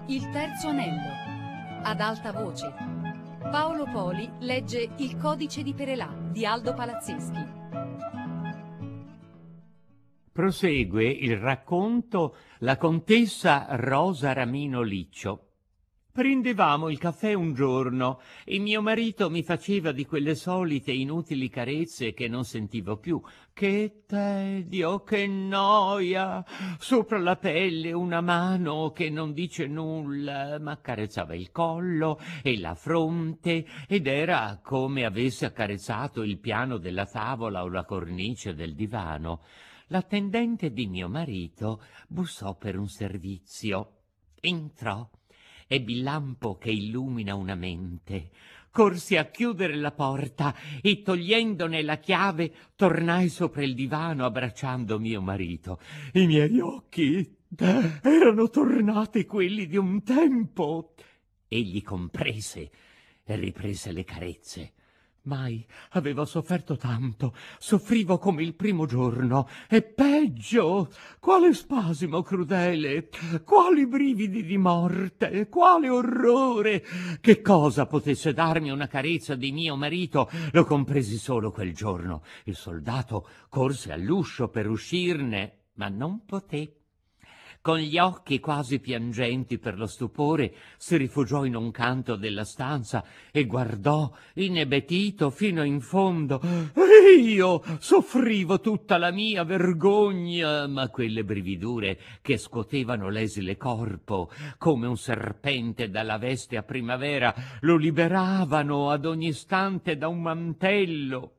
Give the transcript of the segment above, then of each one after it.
Il terzo anello. Ad alta voce. Paolo Poli legge Il codice di Perelà di Aldo Palazzeschi. Prosegue il racconto la contessa Rosa Ramino Liccio. Prendevamo il caffè un giorno e mio marito mi faceva di quelle solite inutili carezze che non sentivo più. Che tedio, che noia! Sopra la pelle una mano che non dice nulla, ma accarezzava il collo e la fronte ed era come avesse accarezzato il piano della tavola o la cornice del divano. L'attendente di mio marito bussò per un servizio. Entrò. Ebbi il lampo che illumina una mente. Corsi a chiudere la porta e, togliendone la chiave, tornai sopra il divano abbracciando mio marito. I miei occhi erano tornati quelli di un tempo. Egli comprese e riprese le carezze. Mai avevo sofferto tanto, soffrivo come il primo giorno, e peggio, quale spasimo crudele, quali brividi di morte, quale orrore! Che cosa potesse darmi una carezza di mio marito, lo compresi solo quel giorno. Il soldato corse all'uscio per uscirne, ma non poté. Con gli occhi quasi piangenti per lo stupore, si rifugiò in un canto della stanza e guardò inebetito fino in fondo. E io soffrivo tutta la mia vergogna, ma quelle brividure che scuotevano l'esile corpo, come un serpente dalla veste a primavera, lo liberavano ad ogni istante da un mantello.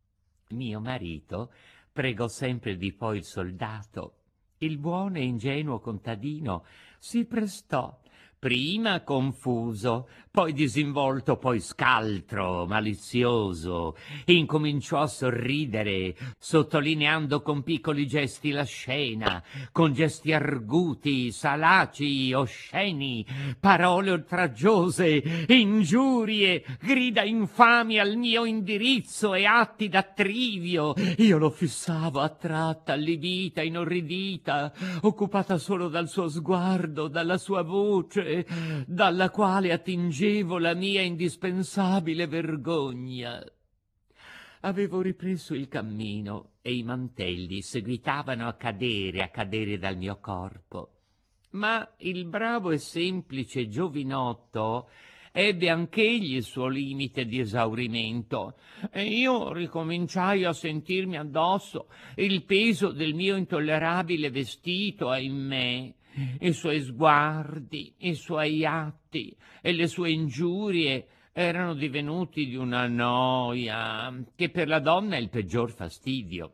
Mio marito pregò sempre di poi il soldato. Il buono e ingenuo contadino si prestò, prima confuso, poi disinvolto, poi scaltro, malizioso, e incominciò a sorridere, sottolineando con piccoli gesti la scena, con gesti arguti, salaci, osceni, parole oltraggiose, ingiurie, grida infami al mio indirizzo e atti d'attrivio. Io lo fissavo attratta, allibita, inorridita, occupata solo dal suo sguardo, dalla sua voce, dalla quale attingevo la mia indispensabile vergogna. Avevo ripreso il cammino e i mantelli seguitavano a cadere dal mio corpo. Ma il bravo e semplice giovinotto ebbe anch'egli il suo limite di esaurimento e io ricominciai a sentirmi addosso il peso del mio intollerabile vestito, ahimè. I suoi sguardi, i suoi atti e le sue ingiurie erano divenuti di una noia che per la donna è il peggior fastidio.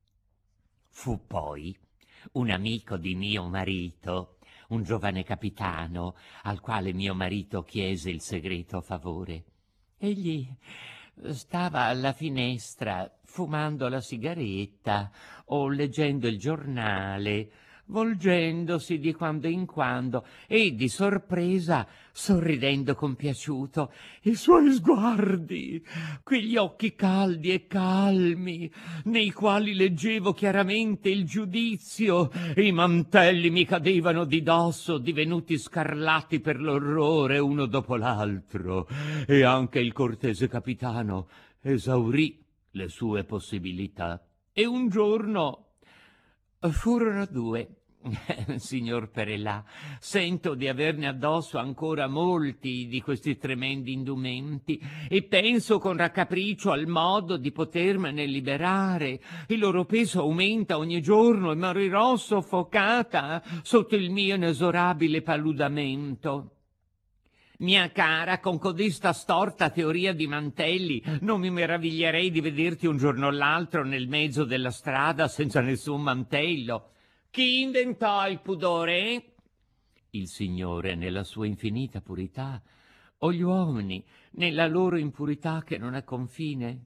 Fu poi un amico di mio marito, un giovane capitano, al quale mio marito chiese il segreto favore. Egli stava alla finestra fumando la sigaretta o leggendo il giornale, volgendosi di quando in quando e di sorpresa sorridendo compiaciuto. I suoi sguardi, quegli occhi caldi e calmi, nei quali leggevo chiaramente il giudizio, i mantelli mi cadevano di dosso, divenuti scarlatti per l'orrore uno dopo l'altro, e anche il cortese capitano esaurì le sue possibilità. E un giorno furono due. Signor Perelà, sento di averne addosso ancora molti di questi tremendi indumenti e penso con raccapriccio al modo di potermene liberare. Il loro peso aumenta ogni giorno e morirò soffocata sotto il mio inesorabile paludamento. Mia cara, con codesta storta teoria di mantelli, non mi meraviglierei di vederti un giorno o l'altro nel mezzo della strada senza nessun mantello. Chi inventò il pudore? Il Signore nella sua infinita purità, o gli uomini nella loro impurità che non ha confine?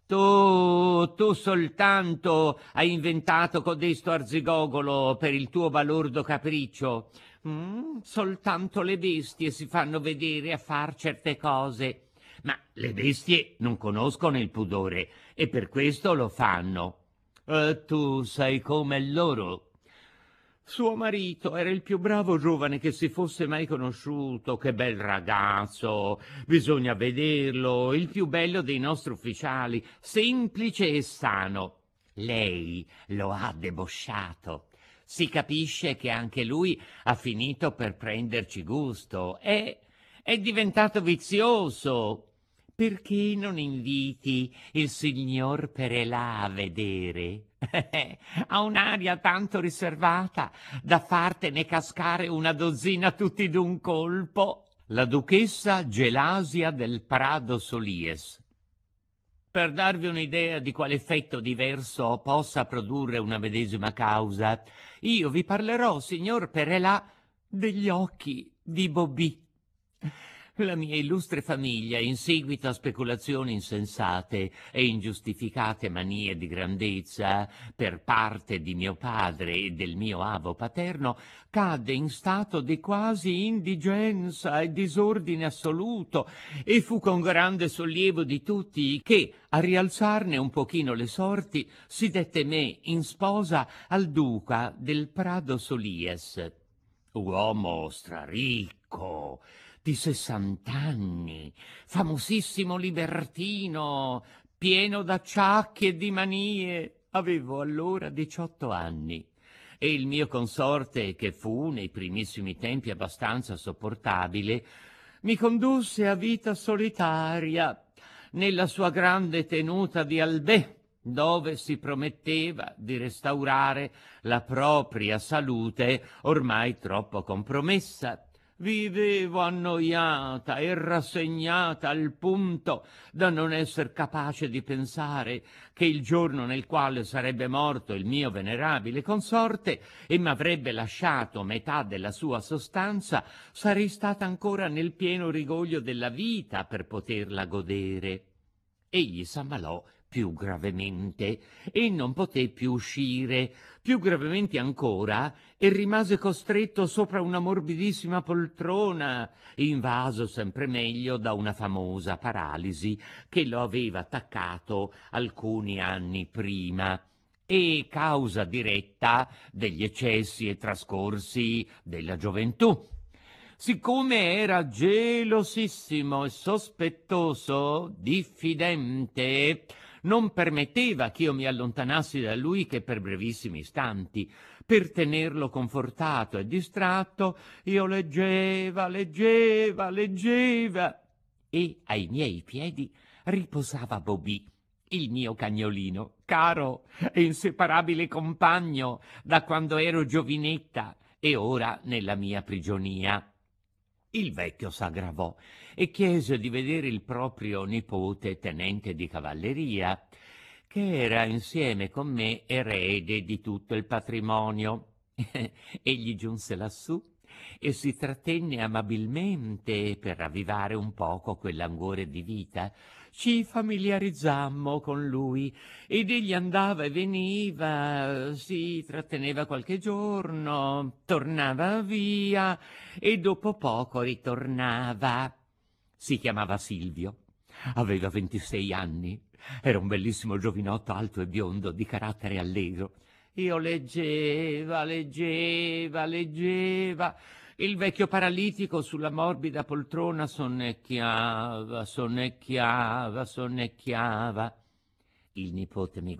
Tu soltanto hai inventato codesto arzigogolo per il tuo balordo capriccio. Soltanto le bestie si fanno vedere a far certe cose. Ma le bestie non conoscono il pudore e per questo lo fanno. Tu sei come loro. Suo marito era il più bravo giovane che si fosse mai conosciuto. Che bel ragazzo, bisogna vederlo, il più bello dei nostri ufficiali, semplice e sano. Lei lo ha debosciato. Si capisce che anche lui ha finito per prenderci gusto. È diventato vizioso. Perché non inviti il signor Perelà a vedere? Ha un'aria tanto riservata da fartene cascare una dozzina tutti d'un colpo. La duchessa Gelasia del Prado Solies. Per darvi un'idea di quale effetto diverso possa produrre una medesima causa, io vi parlerò, signor Perelà, degli occhi di Bobby. La mia illustre famiglia, in seguito a speculazioni insensate e ingiustificate manie di grandezza per parte di mio padre e del mio avo paterno, cadde in stato di quasi indigenza e disordine assoluto, e fu con grande sollievo di tutti che, a rialzarne un pochino le sorti, si dette me in sposa al duca del Prado Solies, uomo straricco, di 60 anni, famosissimo libertino, pieno d'acciacchi e di manie. Avevo allora 18 anni e il mio consorte, che fu nei primissimi tempi abbastanza sopportabile, mi condusse a vita solitaria nella sua grande tenuta di Albè, dove si prometteva di restaurare la propria salute ormai troppo compromessa. Vivevo annoiata e rassegnata al punto da non esser capace di pensare che il giorno nel quale sarebbe morto il mio venerabile consorte e m'avrebbe lasciato metà della sua sostanza, sarei stata ancora nel pieno rigoglio della vita per poterla godere. Egli s'ammalò più gravemente e non poté più uscire, più gravemente ancora, e rimase costretto sopra una morbidissima poltrona, invaso sempre meglio da una famosa paralisi che lo aveva attaccato alcuni anni prima, e causa diretta degli eccessi e trascorsi della gioventù. Siccome era gelosissimo e sospettoso, diffidente, non permetteva ch'io mi allontanassi da lui che per brevissimi istanti. Per tenerlo confortato e distratto, io leggeva e ai miei piedi riposava Bobby, il mio cagnolino, caro e inseparabile compagno da quando ero giovinetta e ora nella mia prigionia. Il vecchio s'aggravò e chiese di vedere il proprio nipote tenente di cavalleria, che era insieme con me erede di tutto il patrimonio. Egli giunse lassù e si trattenne amabilmente per ravvivare un poco quell'anguore di vita. Ci familiarizzammo con lui ed egli andava e veniva, si tratteneva qualche giorno, tornava via e dopo poco ritornava. Si chiamava Silvio, aveva 26 anni, era un bellissimo giovinotto alto e biondo, di carattere allegro. Io leggeva. Il vecchio paralitico sulla morbida poltrona sonnecchiava. Il nipote mi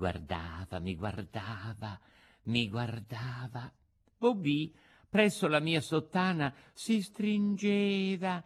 guardava. Bobby, presso la mia sottana, si stringeva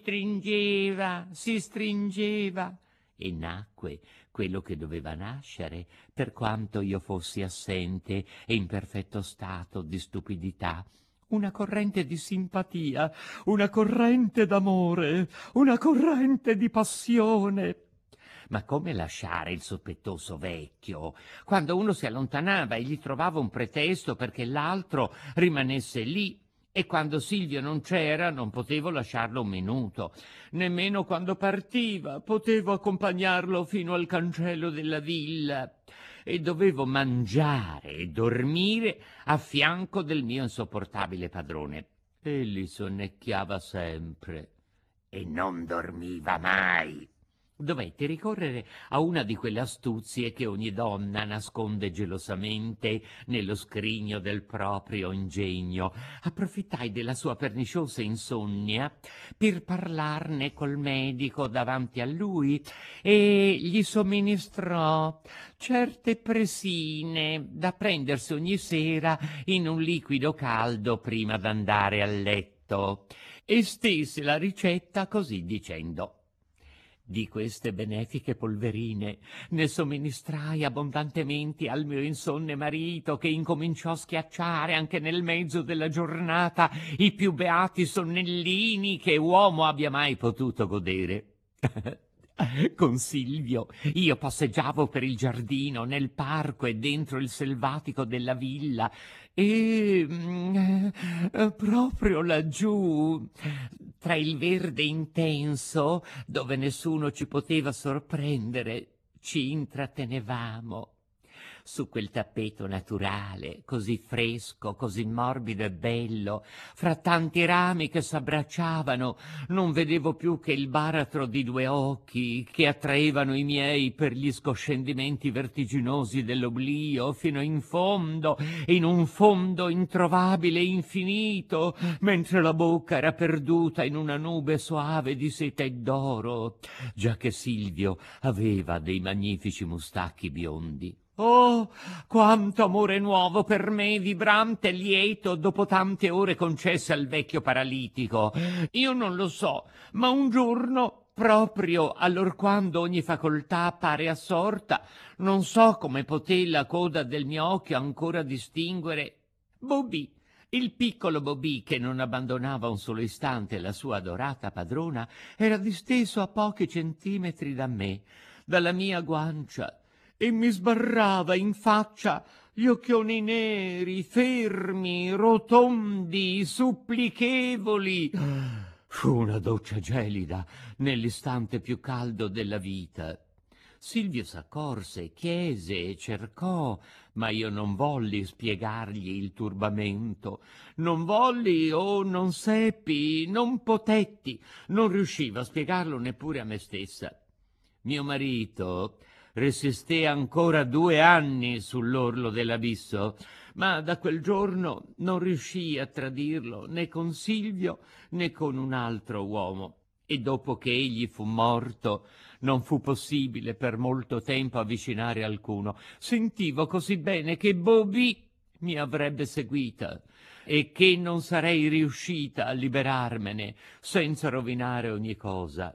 e nacque quello che doveva nascere, per quanto io fossi assente e in perfetto stato di stupidità. Una corrente di simpatia, una corrente d'amore, una corrente di passione. Ma come lasciare il sospettoso vecchio? Quando uno si allontanava e gli trovava un pretesto perché l'altro rimanesse lì, e quando Silvio non c'era non potevo lasciarlo un minuto. Nemmeno quando partiva potevo accompagnarlo fino al cancello della villa, e dovevo mangiare e dormire a fianco del mio insopportabile padrone. Egli sonnecchiava sempre e non dormiva mai. Dovetti ricorrere a una di quelle astuzie che ogni donna nasconde gelosamente nello scrigno del proprio ingegno. Approfittai della sua perniciosa insonnia per parlarne col medico davanti a lui e gli somministrò certe presine da prendersi ogni sera in un liquido caldo prima d'andare a letto e stese la ricetta così dicendo: di queste benefiche polverine ne somministrai abbondantemente al mio insonne marito, che incominciò a schiacciare anche nel mezzo della giornata i più beati sonnellini che uomo abbia mai potuto godere. Con Silvio io passeggiavo per il giardino, nel parco e dentro il selvatico della villa e proprio laggiù, tra il verde intenso, dove nessuno ci poteva sorprendere, ci intrattenevamo. Su quel tappeto naturale, così fresco, così morbido e bello, fra tanti rami che s'abbracciavano, non vedevo più che il baratro di due occhi che attraevano i miei per gli scoscendimenti vertiginosi dell'oblio fino in un fondo introvabile e infinito, mentre la bocca era perduta in una nube soave di seta e d'oro, già che Silvio aveva dei magnifici mustacchi biondi. Oh, quanto amore nuovo per me, vibrante e lieto, dopo tante ore concesse al vecchio paralitico. Io non lo so, ma un giorno, proprio allorquando ogni facoltà pare assorta, non so come poté la coda del mio occhio ancora distinguere Bobì, il piccolo Bobì, che non abbandonava un solo istante la sua adorata padrona, era disteso a pochi centimetri da me, dalla mia guancia, e mi sbarrava in faccia gli occhioni neri, fermi, rotondi, supplichevoli. Fu una doccia gelida nell'istante più caldo della vita. Silvio s'accorse, chiese e cercò, ma io non volli spiegargli il turbamento. Non volli o non seppi, non potetti, non riuscivo a spiegarlo neppure a me stessa. Mio marito resisté ancora 2 anni sull'orlo dell'abisso, ma da quel giorno non riuscì a tradirlo né con Silvio né con un altro uomo. E dopo che egli fu morto, non fu possibile per molto tempo avvicinare alcuno. Sentivo così bene che Bobì mi avrebbe seguita e che non sarei riuscita a liberarmene senza rovinare ogni cosa.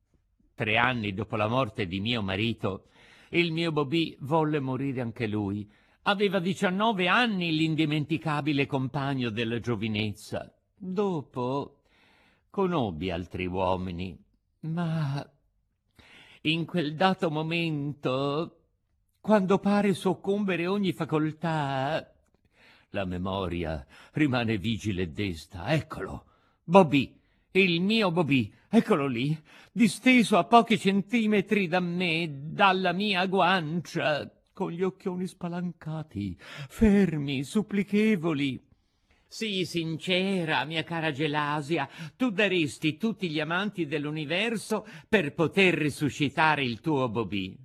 3 anni dopo la morte di mio marito, il mio Bobì volle morire anche lui. Aveva 19 anni l'indimenticabile compagno della giovinezza. Dopo conobbi altri uomini, ma in quel dato momento, quando pare soccombere ogni facoltà, la memoria rimane vigile e desta. Eccolo, Bobì, il mio Bobì, eccolo lì, disteso a pochi centimetri da me, dalla mia guancia, con gli occhioni spalancati, fermi, supplichevoli. Sii sincera, mia cara Gelasia, tu daresti tutti gli amanti dell'universo per poter risuscitare il tuo Bobì.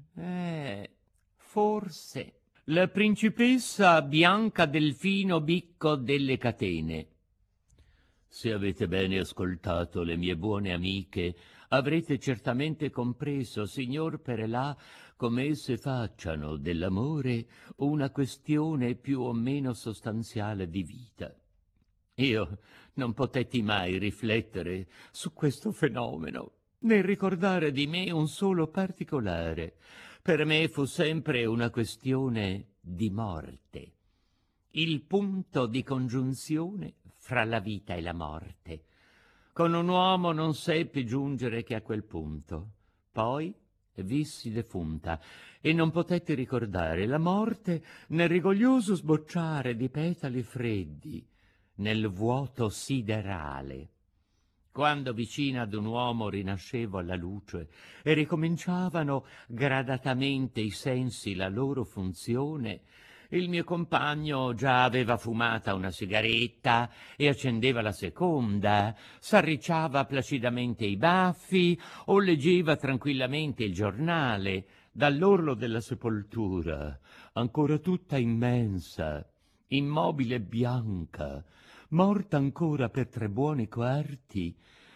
Forse. La principessa Bianca Delfino Bicco delle Catene. Se avete bene ascoltato le mie buone amiche, avrete certamente compreso, signor Perelà, come esse facciano dell'amore una questione più o meno sostanziale di vita. Io non potetti mai riflettere su questo fenomeno, né ricordare di me un solo particolare. Per me fu sempre una questione di morte, il punto di congiunzione fra la vita e la morte. Con un uomo non seppi giungere che a quel punto. Poi vissi defunta e non potetti ricordare la morte nel rigoglioso sbocciare di petali freddi, nel vuoto siderale. Quando vicina ad un uomo rinascevo alla luce e ricominciavano gradatamente i sensi la loro funzione, Il mio compagno già aveva fumata una sigaretta e accendeva la seconda, s'arricciava placidamente i baffi o leggeva tranquillamente il giornale. Dall'orlo della sepoltura, ancora tutta immensa, immobile e bianca, morta ancora per 3 buoni quarti,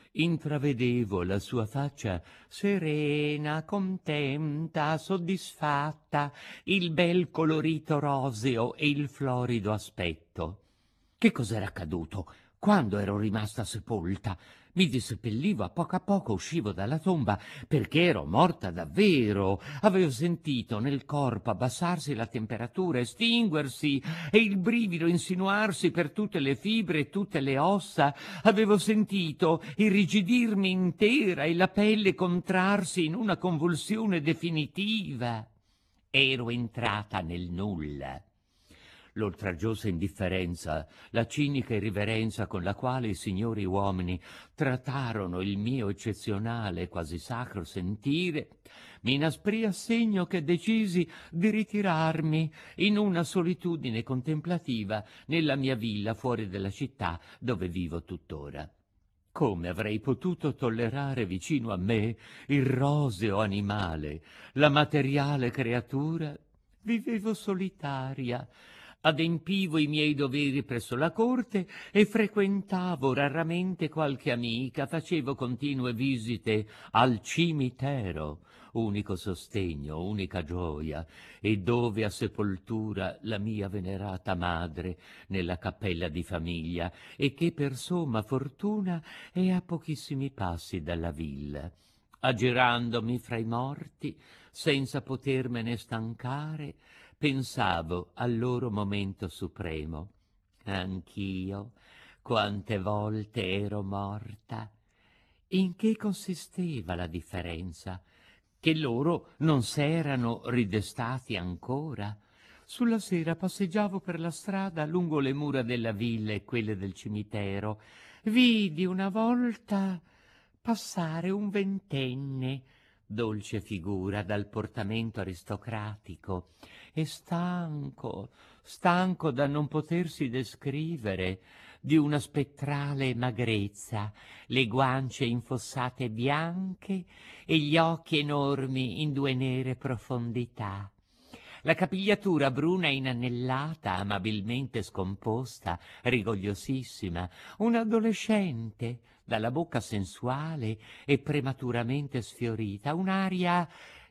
intravedevo la sua faccia serena, contenta, soddisfatta, il bel colorito roseo e il florido aspetto. Che cos'era accaduto quando ero rimasta sepolta? Mi disseppellivo a poco, uscivo dalla tomba perché ero morta davvero. Avevo sentito nel corpo abbassarsi la temperatura, estinguersi e il brivido insinuarsi per tutte le fibre e tutte le ossa. Avevo sentito irrigidirmi intera e la pelle contrarsi in una convulsione definitiva. Ero entrata nel nulla. L'oltraggiosa indifferenza, la cinica irriverenza con la quale i signori uomini trattarono il mio eccezionale, quasi sacro sentire, mi inasprì a segno che decisi di ritirarmi in una solitudine contemplativa nella mia villa fuori della città dove vivo tuttora. Come avrei potuto tollerare vicino a me il roseo animale, la materiale creatura? Vivevo solitaria, adempivo i miei doveri presso la corte e frequentavo raramente qualche amica, facevo continue visite al cimitero, unico sostegno, unica gioia, e dove a sepoltura la mia venerata madre nella cappella di famiglia, e che per somma fortuna è a pochissimi passi dalla villa. Aggirandomi fra i morti, senza potermene stancare, pensavo al loro momento supremo. Anch'io, quante volte ero morta. In che consisteva la differenza? Che loro non s'erano ridestati ancora? Sulla sera passeggiavo per la strada lungo le mura della villa e quelle del cimitero. Vidi una volta passare un ventenne, dolce figura dal portamento aristocratico, e stanco da non potersi descrivere, di una spettrale magrezza, le guance infossate bianche e gli occhi enormi in 2 nere profondità. La capigliatura bruna inanellata, amabilmente scomposta, rigogliosissima, un adolescente, dalla bocca sensuale e prematuramente sfiorita, un'aria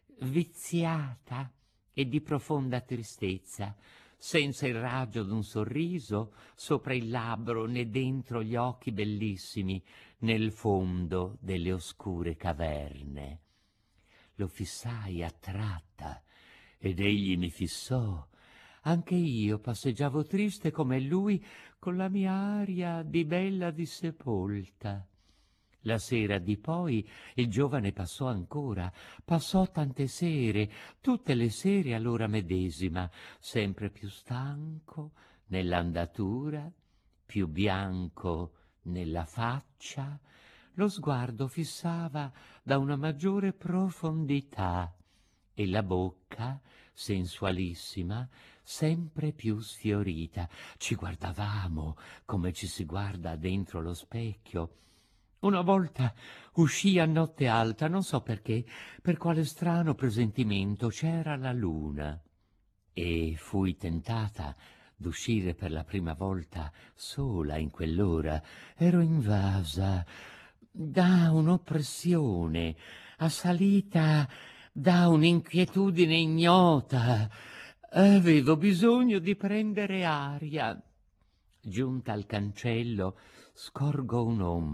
viziata e di profonda tristezza, senza il raggio d'un sorriso sopra il labbro né dentro gli occhi bellissimi nel fondo delle oscure caverne. Lo fissai attratta ed egli mi fissò. Anche io passeggiavo triste come lui con la mia aria di bella dissepolta. La sera di poi il giovane passò ancora, passò tante sere, tutte le sere all'ora medesima, sempre più stanco nell'andatura, più bianco nella faccia, lo sguardo fissava da una maggiore profondità e la bocca, sensualissima, sempre più sfiorita. Ci guardavamo come ci si guarda dentro lo specchio. Una volta uscii a notte alta, non so perché, per quale strano presentimento, c'era la luna, e fui tentata d'uscire per la prima volta sola in quell'ora. Ero invasa da un'oppressione, assalita da un'inquietudine ignota. Avevo bisogno di prendere aria. Giunta al cancello, scorgo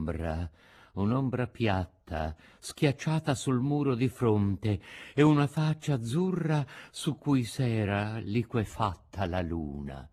un'ombra piatta, schiacciata sul muro di fronte, e una faccia azzurra su cui s'era liquefatta la luna.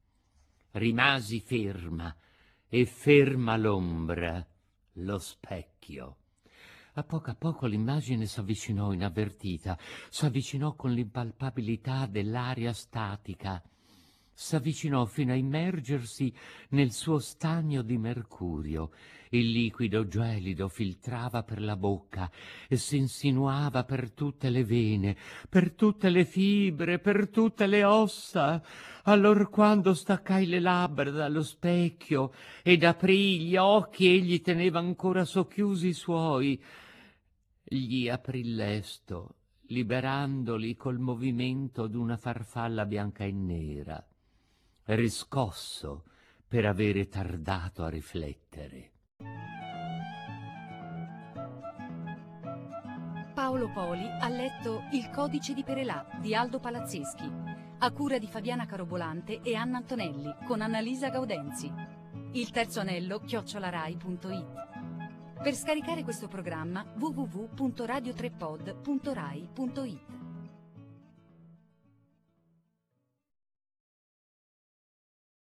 Rimasi ferma, e ferma l'ombra, lo specchio. A poco l'immagine s'avvicinò inavvertita, s'avvicinò con l'impalpabilità dell'aria statica. s'avvicinò fino a immergersi nel suo stagno di mercurio. Il liquido gelido filtrava per la bocca e si insinuava per tutte le vene, per tutte le fibre, per tutte le ossa. Allorquando staccai le labbra dallo specchio ed aprì gli occhi, egli teneva ancora socchiusi i suoi. Gli aprì lesto, liberandoli col movimento d'una farfalla bianca e nera, riscosso per avere tardato a riflettere. Paolo Poli ha letto Il codice di Perelà di Aldo Palazzeschi, a cura di Fabiana Carobolante e Anna Antonelli, con Annalisa Gaudenzi. Il terzo anello @rai.it. Per scaricare questo programma www.radiotrepod.rai.it.